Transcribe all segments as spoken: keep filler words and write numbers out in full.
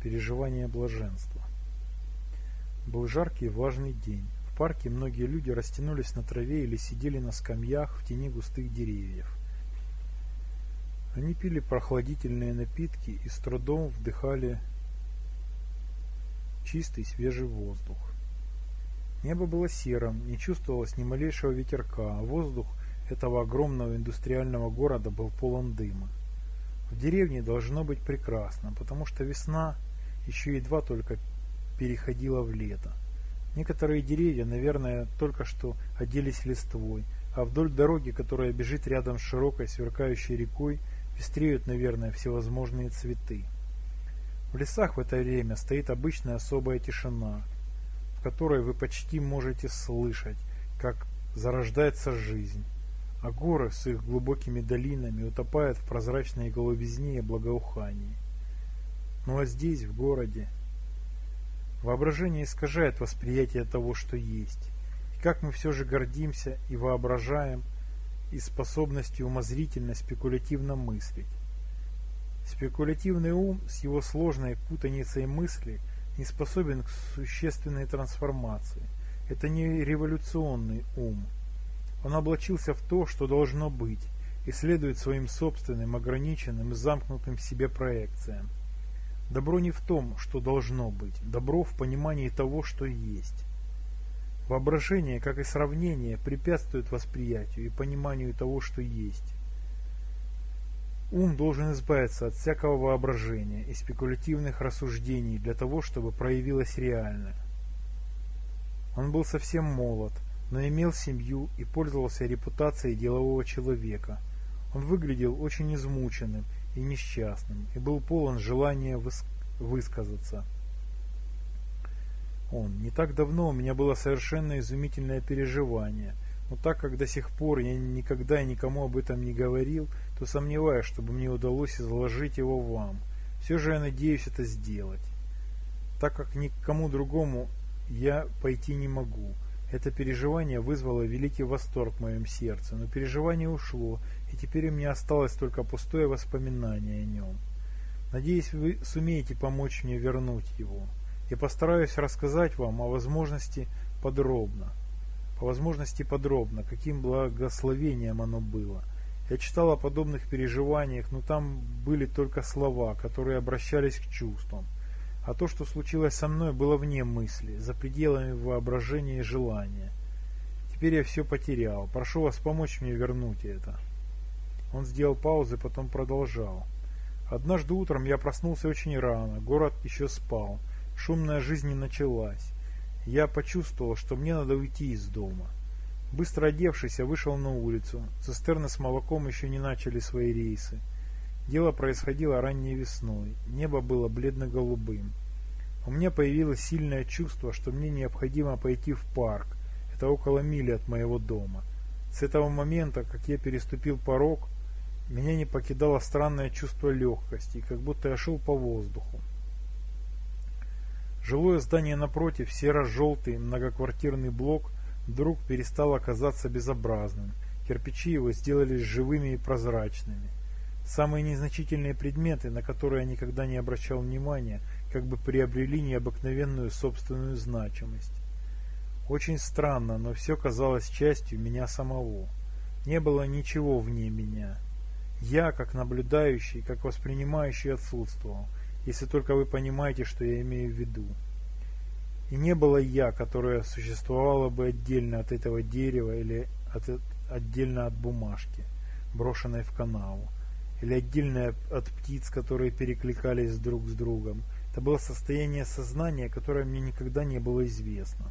Переживание блаженства. Был жаркий и влажный день. В парке многие люди растянулись на траве или сидели на скамьях в тени густых деревьев. Они пили прохладительные напитки и с трудом вдыхали чистый свежий воздух. Небо было серым, не чувствовалось ни малейшего ветерка, а воздух этого огромного индустриального города был полон дыма. В деревне должно быть прекрасно, потому что весна еще едва только переходила в лето. Некоторые деревья, наверное, только что оделись листвой, а вдоль дороги, которая бежит рядом с широкой сверкающей рекой, пестреют, наверное, всевозможные цветы. В лесах в это время стоит обычная особая тишина, в которой вы почти можете слышать, как зарождается жизнь, а горы с их глубокими долинами утопают в прозрачной голубизне и благоухании. Ну а здесь, в городе, воображение искажает восприятие того, что есть, и как мы все же гордимся и воображаем, и способностью умозрительно спекулятивно мыслить. Спекулятивный ум с его сложной путаницей мысли не способен к существенной трансформации. Это не революционный ум. Он облачился в то, что должно быть, и следует своим собственным, ограниченным и замкнутым в себе проекциям. Добро не в том, что должно быть, добро в понимании того, что есть. Воображение, как и сравнение, препятствует восприятию и пониманию того, что есть. Ум должен избавиться от всякого воображения и спекулятивных рассуждений для того, чтобы проявилось реальное. Он был совсем молод, но имел семью и пользовался репутацией делового человека. Он выглядел очень измученным и несчастным, и был полон желания выс- высказаться. Он: «Не так давно у меня было совершенно изумительное переживание, но так как до сих пор я никогда и никому об этом не говорил, то сомневаюсь, чтобы мне удалось изложить его вам. Все же я надеюсь это сделать, так как ни к кому другому я пойти не могу. Это переживание вызвало великий восторг в моем сердце, но переживание ушло, и теперь у меня осталось только пустое воспоминание о нем. Надеюсь, вы сумеете помочь мне вернуть его. Я постараюсь рассказать вам о возможности подробно. По возможности подробно, каким благословением оно было. Я читал о подобных переживаниях, но там были только слова, которые обращались к чувствам. А то, что случилось со мной, было вне мысли, за пределами воображения и желания. Теперь я все потерял. Прошу вас помочь мне вернуть это». Он сделал паузу и потом продолжал. «Однажды утром я проснулся очень рано, город еще спал, шумная жизнь не началась. Я почувствовал, что мне надо уйти из дома. Быстро одевшись, я вышел на улицу. Цистерны с молоком еще не начали свои рейсы. Дело происходило ранней весной. Небо было бледно-голубым. У меня появилось сильное чувство, что мне необходимо пойти в парк. Это около мили от моего дома. С этого момента, как я переступил порог, меня не покидало странное чувство легкости, как будто я шел по воздуху. Жилое здание напротив, серо-желтый многоквартирный блок, вдруг перестало казаться безобразным. Кирпичи его сделались живыми и прозрачными. Самые незначительные предметы, на которые я никогда не обращал внимания, как бы приобрели необыкновенную собственную значимость. Очень странно, но все казалось частью меня самого. Не было ничего вне меня. Я, как наблюдающий, как воспринимающий, отсутствовал, если только вы понимаете, что я имею в виду. И не было я, которое существовало бы отдельно от этого дерева или от, отдельно от бумажки, брошенной в канаву, или отдельно от птиц, которые перекликались друг с другом. Это было состояние сознания, которое мне никогда не было известно.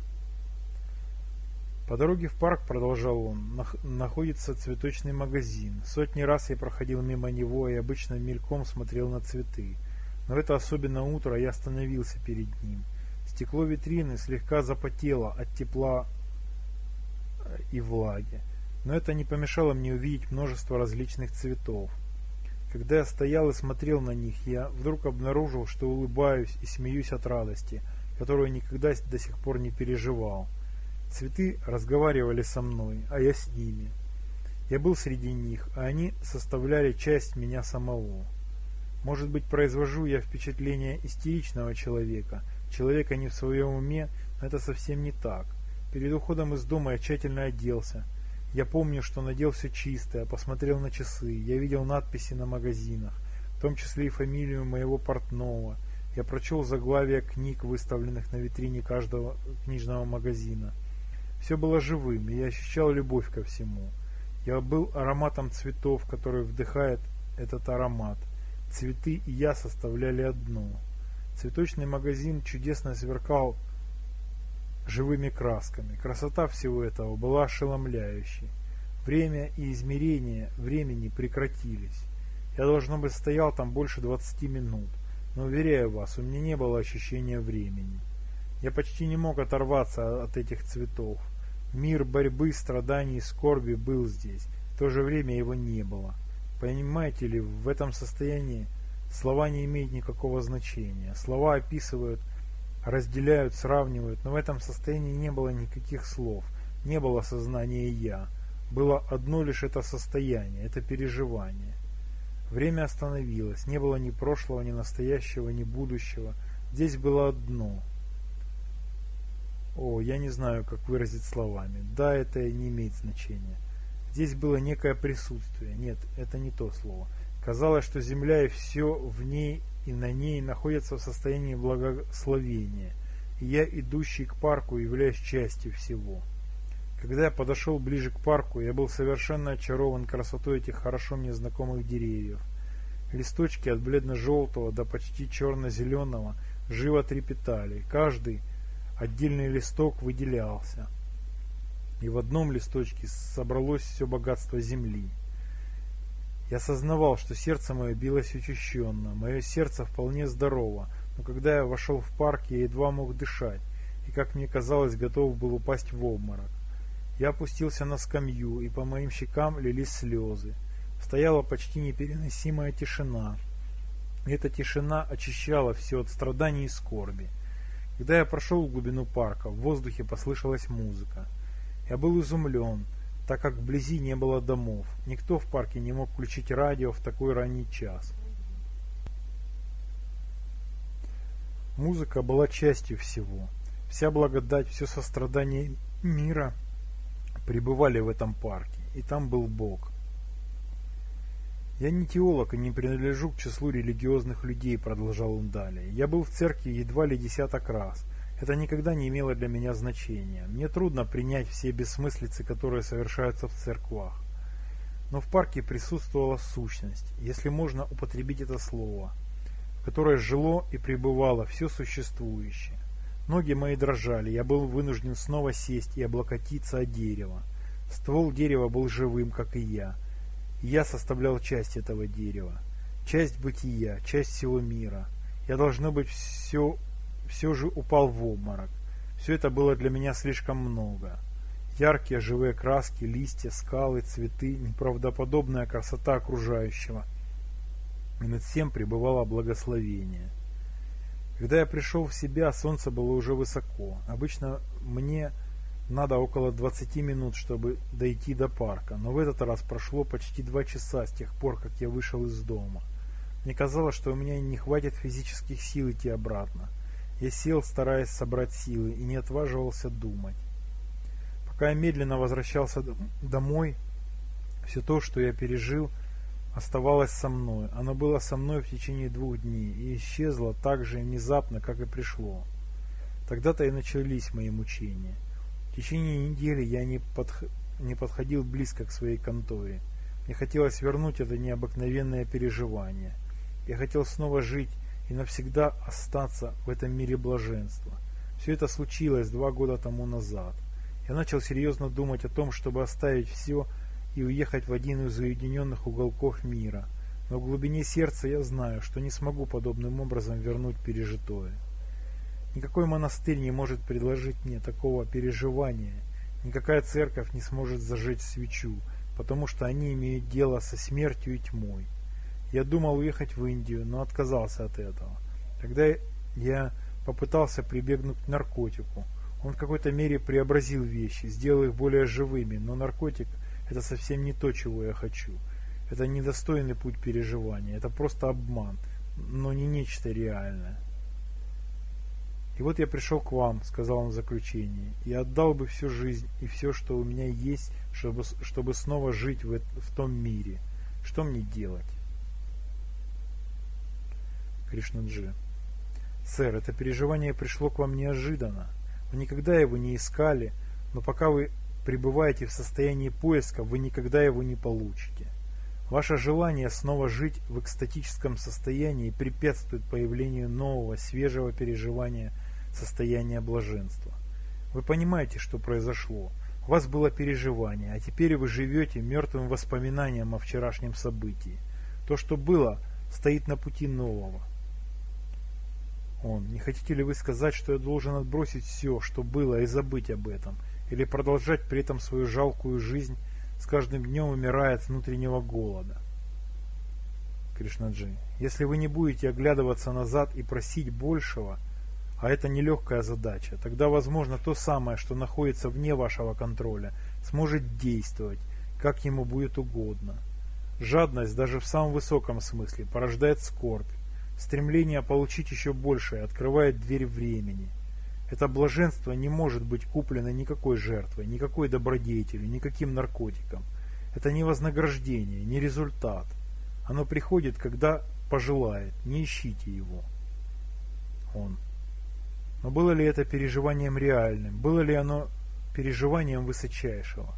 По дороге в парк, продолжал он, находится цветочный магазин. Сотни раз я проходил мимо него и обычно мельком смотрел на цветы. Но в это особенное утро я остановился перед ним. Стекло витрины слегка запотело от тепла и влаги, но это не помешало мне увидеть множество различных цветов. Когда я стоял и смотрел на них, я вдруг обнаружил, что улыбаюсь и смеюсь от радости, которую никогда до сих пор не переживал. Цветы разговаривали со мной, а я с ними. Я был среди них, а они составляли часть меня самого. Может быть, произвожу я впечатление истеричного человека, человека не в своем уме, но это совсем не так. Перед уходом из дома я тщательно оделся. Я помню, что надел все чистое, посмотрел на часы, я видел надписи на магазинах, в том числе и фамилию моего портного. Я прочел заглавия книг, выставленных на витрине каждого книжного магазина. Все было живым, и я ощущал любовь ко всему. Я был ароматом цветов, который вдыхает этот аромат. Цветы и я составляли одно. Цветочный магазин чудесно сверкал живыми красками. Красота всего этого была ошеломляющей. Время и измерения времени прекратились. Я, должно быть, стоял там больше двадцати минут, но, уверяю вас, у меня не было ощущения времени. Я почти не мог оторваться от этих цветов. Мир борьбы, страданий и скорби был здесь, в то же время его не было. Понимаете ли, в этом состоянии слова не имеют никакого значения. Слова описывают, разделяют, сравнивают, но в этом состоянии не было никаких слов, не было сознания «я». Было одно лишь это состояние, это переживание. Время остановилось, не было ни прошлого, ни настоящего, ни будущего. Здесь было одно. О, я не знаю, как выразить словами. Да, это не имеет значения. Здесь было некое присутствие. Нет, это не то слово. Казалось, что земля и все в ней и на ней находятся в состоянии благословения. И я, идущий к парку, являюсь частью всего. Когда я подошел ближе к парку, я был совершенно очарован красотой этих хорошо мне знакомых деревьев. Листочки от бледно-желтого до почти черно-зеленого живо трепетали. Каждый отдельный листок выделялся. И в одном листочке собралось все богатство земли. Я сознавал, что сердце мое билось учащенно, мое сердце вполне здорово, но когда я вошел в парк, я едва мог дышать, и, как мне казалось, готов был упасть в обморок. Я опустился на скамью, и по моим щекам лились слезы. Стояла почти непереносимая тишина. И эта тишина очищала все от страданий и скорби. Когда я прошел в глубину парка, в воздухе послышалась музыка. Я был изумлен, так как вблизи не было домов. Никто в парке не мог включить радио в такой ранний час. Музыка была частью всего. Вся благодать, все сострадание мира пребывали в этом парке, и там был Бог. «Я не теолог и не принадлежу к числу религиозных людей», — продолжал он далее. «Я был в церкви едва ли десяток раз. Это никогда не имело для меня значения. Мне трудно принять все бессмыслицы, которые совершаются в церквах. Но в парке присутствовала сущность, если можно употребить это слово, в которой жило и пребывало все существующее. Ноги мои дрожали, я был вынужден снова сесть и облокотиться о дерево. Ствол дерева был живым, как и я. И я составлял часть этого дерева, часть бытия, часть всего мира. Я, должно быть, все, все же упал в обморок. Все это было для меня слишком много. Яркие живые краски, листья, скалы, цветы, неправдоподобная красота окружающего. И над всем пребывало благословение. Когда я пришел в себя, солнце было уже высоко. Обычно мне надо около двадцати минут, чтобы дойти до парка, но в этот раз прошло почти два часа с тех пор, как я вышел из дома. Мне казалось, что у меня не хватит физических сил идти обратно. Я сел, стараясь собрать силы, и не отваживался думать. Пока я медленно возвращался домой, все то, что я пережил, оставалось со мной. Оно было со мной в течение двух дней и исчезло так же внезапно, как и пришло. Тогда-то и начались мои мучения. В течение недели я не, подх... не подходил близко к своей конторе. Мне хотелось вернуть это необыкновенное переживание. Я хотел снова жить и навсегда остаться в этом мире блаженства. Все это случилось два года тому назад. Я начал серьезно думать о том, чтобы оставить все и уехать в один из уединенных уголков мира. Но в глубине сердца я знаю, что не смогу подобным образом вернуть пережитое. Никакой монастырь не может предложить мне такого переживания, никакая церковь не сможет зажечь свечу, потому что они имеют дело со смертью и тьмой. Я думал уехать в Индию, но отказался от этого. Тогда я попытался прибегнуть к наркотику. Он в какой-то мере преобразил вещи, сделал их более живыми, но наркотик – это совсем не то, чего я хочу. Это недостойный путь переживания, это просто обман. но не нечто реальное. И вот я пришел к вам, сказал он в заключении, и отдал бы всю жизнь и все, что у меня есть, чтобы, чтобы снова жить в, в том мире. Что мне делать? Кришнаджи. Сэр, это переживание пришло к вам неожиданно. Вы никогда его не искали, но пока вы пребываете в состоянии поиска, вы никогда его не получите. Ваше желание снова жить в экстатическом состоянии препятствует появлению нового, свежего переживания состояния блаженства. Вы понимаете, что произошло. У вас было переживание, а теперь вы живете мертвым воспоминанием о вчерашнем событии. То, что было, стоит на пути нового. Он. Не хотите ли вы сказать, что я должен отбросить все, что было, и забыть об этом? Или продолжать при этом свою жалкую жизнь, с каждым днем умирая от внутреннего голода? Кришнаджи. Если вы не будете оглядываться назад и просить большего, а это нелегкая задача, тогда, возможно, то самое, что находится вне вашего контроля, сможет действовать, как ему будет угодно. Жадность, даже в самом высоком смысле, порождает скорбь. Стремление получить еще большее открывает дверь времени. Это блаженство не может быть куплено никакой жертвой, никакой добродетелью, никаким наркотиком. Это не вознаграждение, не результат. Оно приходит, когда пожелает, не ищите его. Он. Но было ли это переживанием реальным? Было ли оно переживанием высочайшего?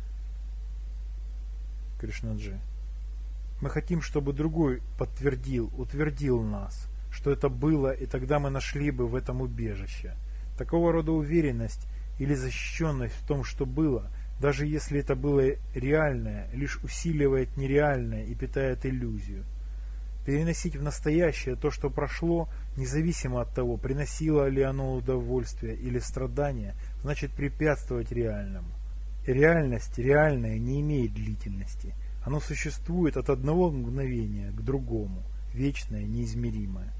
Кришнаджи. Мы хотим, чтобы другой подтвердил, утвердил нас, что это было, и тогда мы нашли бы в этом убежище. Такого рода уверенность или защищенность в том, что было, даже если это было реальное, лишь усиливает нереальное и питает иллюзию. Переносить в настоящее то, что прошло, независимо от того, приносило ли оно удовольствие или страдание, значит препятствовать реальному. И реальность реальная не имеет длительности. Оно существует от одного мгновения к другому, вечное, неизмеримое.